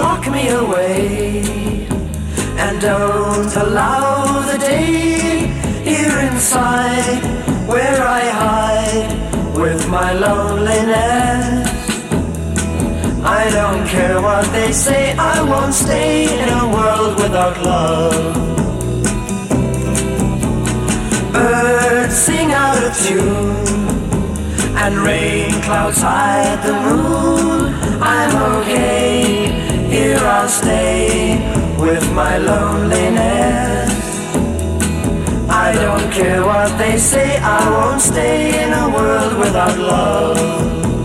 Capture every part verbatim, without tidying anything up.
lock me away, and don't allow the day here inside where I hide with my loneliness. I don't care what they say, I won't stay in a world without love. Birds sing out of tune, and rain clouds hide the moon. I'm okay, here I'll stay with my loneliness. I don't care what they say, I won't stay in a world without love.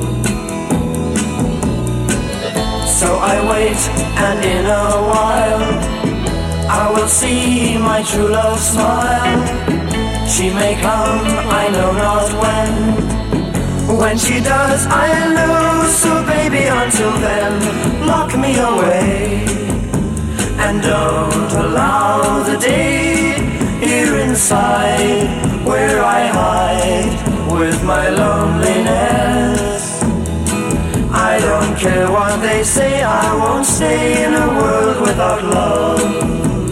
So I wait, and in a while I will see my true love smile. She may come, I know not when. When she does, I'll know. So baby, until then, lock me away, and don't allow the day here inside where I hide with my loneliness. I don't care what they say, I won't stay in a world without love.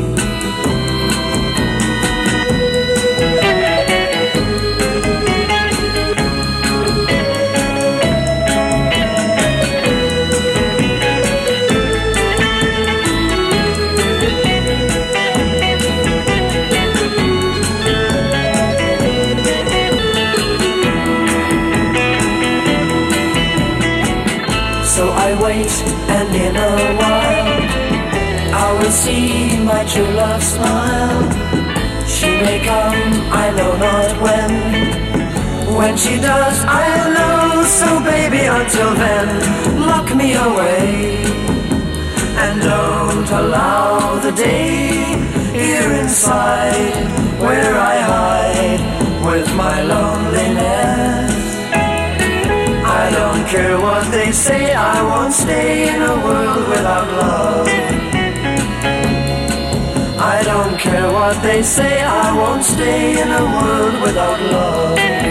And in a while I will see my true love smile. She may come, I know not when. When she does, I'll know. So baby, until then, lock me away, and don't allow the day here inside where I hide with my loneliness. I don't care what they say, I won't stay in a world without love. I don't care what they say, I won't stay in a world without love.